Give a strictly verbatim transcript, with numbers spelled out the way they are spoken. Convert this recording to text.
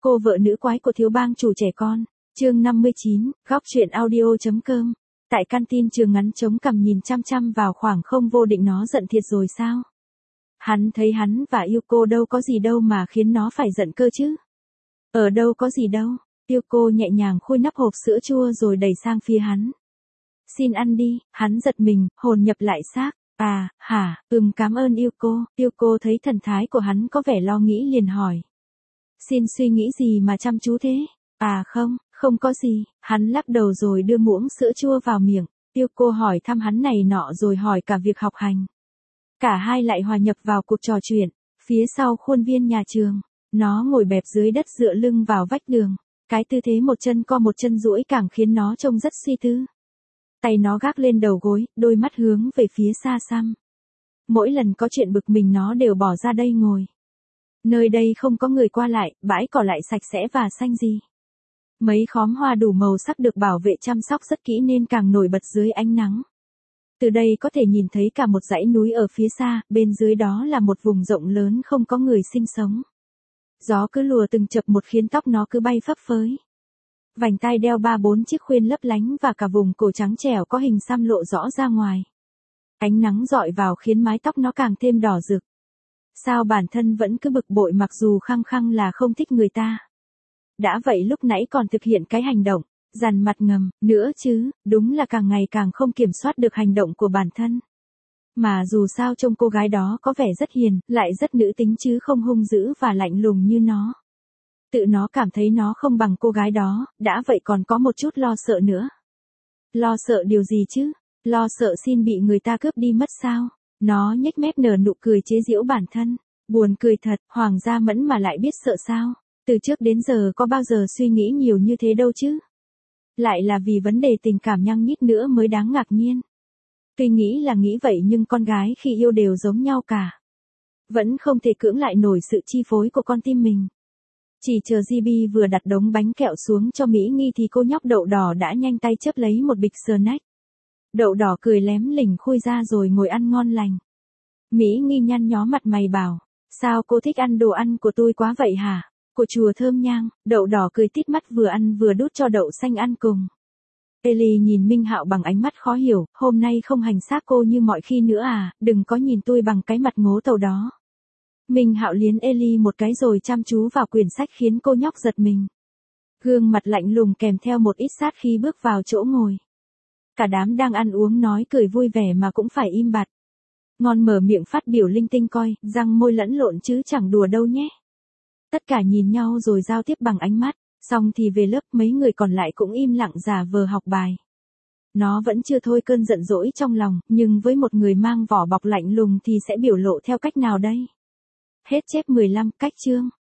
Cô vợ nữ quái của thiếu bang chủ trẻ con. Chương năm mươi chín, góc truyện audio.com. Tại canteen trường ngắn chống cằm nhìn chăm chăm vào khoảng không vô định, nó giận thiệt rồi sao? Hắn thấy hắn và yêu cô đâu có gì đâu mà khiến nó phải giận cơ chứ. Ở đâu có gì đâu. Yêu cô nhẹ nhàng khui nắp hộp sữa chua rồi đẩy sang phía hắn. Xin ăn đi. Hắn giật mình, hồn nhập lại xác. À, hả, ừm cảm ơn yêu cô. Yêu cô thấy thần thái của hắn có vẻ lo nghĩ liền hỏi. Xin suy nghĩ gì mà chăm chú thế? À không, không có gì. Hắn lắc đầu rồi đưa muỗng sữa chua vào miệng. Yêu cô hỏi thăm hắn này nọ rồi hỏi cả việc học hành. Cả hai lại hòa nhập vào cuộc trò chuyện. Phía sau khuôn viên nhà trường, nó ngồi bẹp dưới đất dựa lưng vào vách đường. Cái tư thế một chân co một chân duỗi càng khiến nó trông rất suy tư. Tay nó gác lên đầu gối, đôi mắt hướng về phía xa xăm. Mỗi lần có chuyện bực mình nó đều bỏ ra đây ngồi. Nơi đây không có người qua lại, bãi cỏ lại sạch sẽ và xanh gì. Mấy khóm hoa đủ màu sắc được bảo vệ chăm sóc rất kỹ nên càng nổi bật dưới ánh nắng. Từ đây có thể nhìn thấy cả một dãy núi ở phía xa, bên dưới đó là một vùng rộng lớn không có người sinh sống. Gió cứ lùa từng chập một khiến tóc nó cứ bay phấp phới. Vành tai đeo ba bốn chiếc khuyên lấp lánh và cả vùng cổ trắng trẻo có hình xăm lộ rõ ra ngoài. Ánh nắng rọi vào khiến mái tóc nó càng thêm đỏ rực. Sao bản thân vẫn cứ bực bội mặc dù khăng khăng là không thích người ta. Đã vậy lúc nãy còn thực hiện cái hành động, dằn mặt ngầm, nữa chứ, đúng là càng ngày càng không kiểm soát được hành động của bản thân. Mà dù sao trông cô gái đó có vẻ rất hiền, lại rất nữ tính chứ không hung dữ và lạnh lùng như nó. Tự nó cảm thấy nó không bằng cô gái đó, đã vậy còn có một chút lo sợ nữa. Lo sợ điều gì chứ? Lo sợ xin bị người ta cướp đi mất sao? Nó nhếch mép nở nụ cười chế giễu bản thân. Buồn cười thật, Hoàng gia Mẫn mà lại biết sợ sao? Từ trước đến giờ có bao giờ suy nghĩ nhiều như thế đâu chứ? Lại là vì vấn đề tình cảm nhăng nhít nữa mới đáng ngạc nhiên. Tuy nghĩ là nghĩ vậy nhưng con gái khi yêu đều giống nhau cả. Vẫn không thể cưỡng lại nổi sự chi phối của con tim mình. Chỉ chờ gi bê vừa đặt đống bánh kẹo xuống cho Mỹ Nghi thì cô nhóc đậu đỏ đã nhanh tay chớp lấy một bịch snack. Đậu đỏ cười lém lỉnh khui ra rồi ngồi ăn ngon lành. Mỹ Nghi nhăn nhó mặt mày bảo, sao cô thích ăn đồ ăn của tôi quá vậy hả? Của chùa thơm nhang. Đậu đỏ cười tít mắt vừa ăn vừa đút cho đậu xanh ăn cùng. Ellie nhìn Minh Hạo bằng ánh mắt khó hiểu, hôm nay không hành xác cô như mọi khi nữa à, đừng có nhìn tôi bằng cái mặt ngố tàu đó. Minh Hạo liến Ellie một cái rồi chăm chú vào quyển sách khiến cô nhóc giật mình. Gương mặt lạnh lùng kèm theo một ít sát khí bước vào chỗ ngồi. Cả đám đang ăn uống nói cười vui vẻ mà cũng phải im bặt. Ngon mở miệng phát biểu linh tinh coi, răng môi lẫn lộn chứ chẳng đùa đâu nhé. Tất cả nhìn nhau rồi giao tiếp bằng ánh mắt, xong thì về lớp mấy người còn lại cũng im lặng giả vờ học bài. Nó vẫn chưa thôi cơn giận dỗi trong lòng, nhưng với một người mang vỏ bọc lạnh lùng thì sẽ biểu lộ theo cách nào đây? Hết chép mười lăm, cách chương.